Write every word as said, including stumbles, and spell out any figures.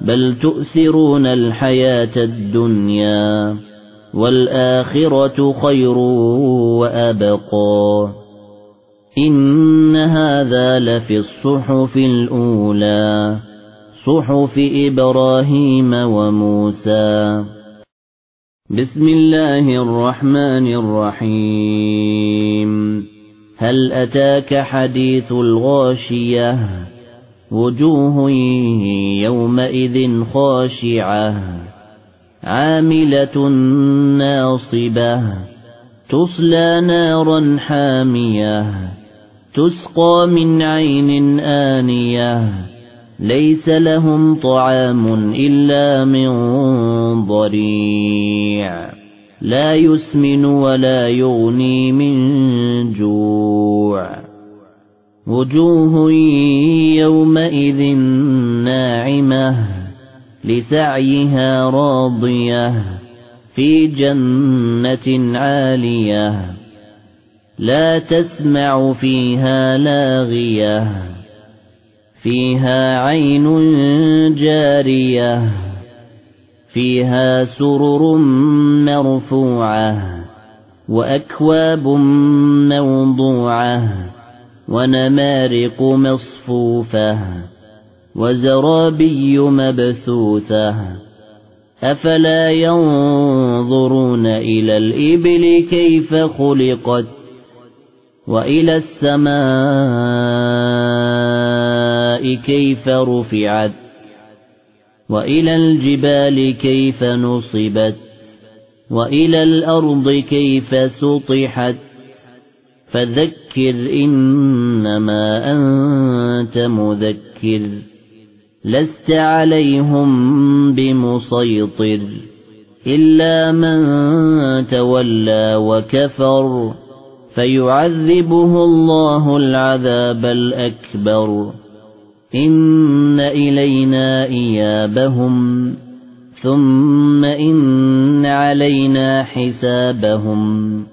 بل تؤثرون الحياة الدنيا والآخرة خير وأبقى إن هذا لفي الصحف الأولى صحف إبراهيم وموسى. بسم الله الرحمن الرحيم. هل أتاك حديث الغاشية وجوه يومئذ خاشعة عاملة ناصبة تصلى نارا حامية تسقى من عين آنية ليس لهم طعام إلا من ضريع لا يسمن ولا يغني من جوع وجوه يومئذ ناعمة لسعيها راضية في جنة عالية لا تسمع فيها لاغية فيها عين جارية فيها سرر مرفوعة وأكواب موضوعة ونمارق مصفوفة وزرابي مبثوثة أفلا ينظرون إلى الإبل كيف خلقت وإلى السماء كيف رفعت وإلى الجبال كيف نصبت وإلى الأرض كيف سطحت فذكر إنما أنت مذكر لست عليهم بمسيطر إلا من تولى وكفر فيعذبه الله العذاب الأكبر إن إلينا إيابهم ثم إن علينا حسابهم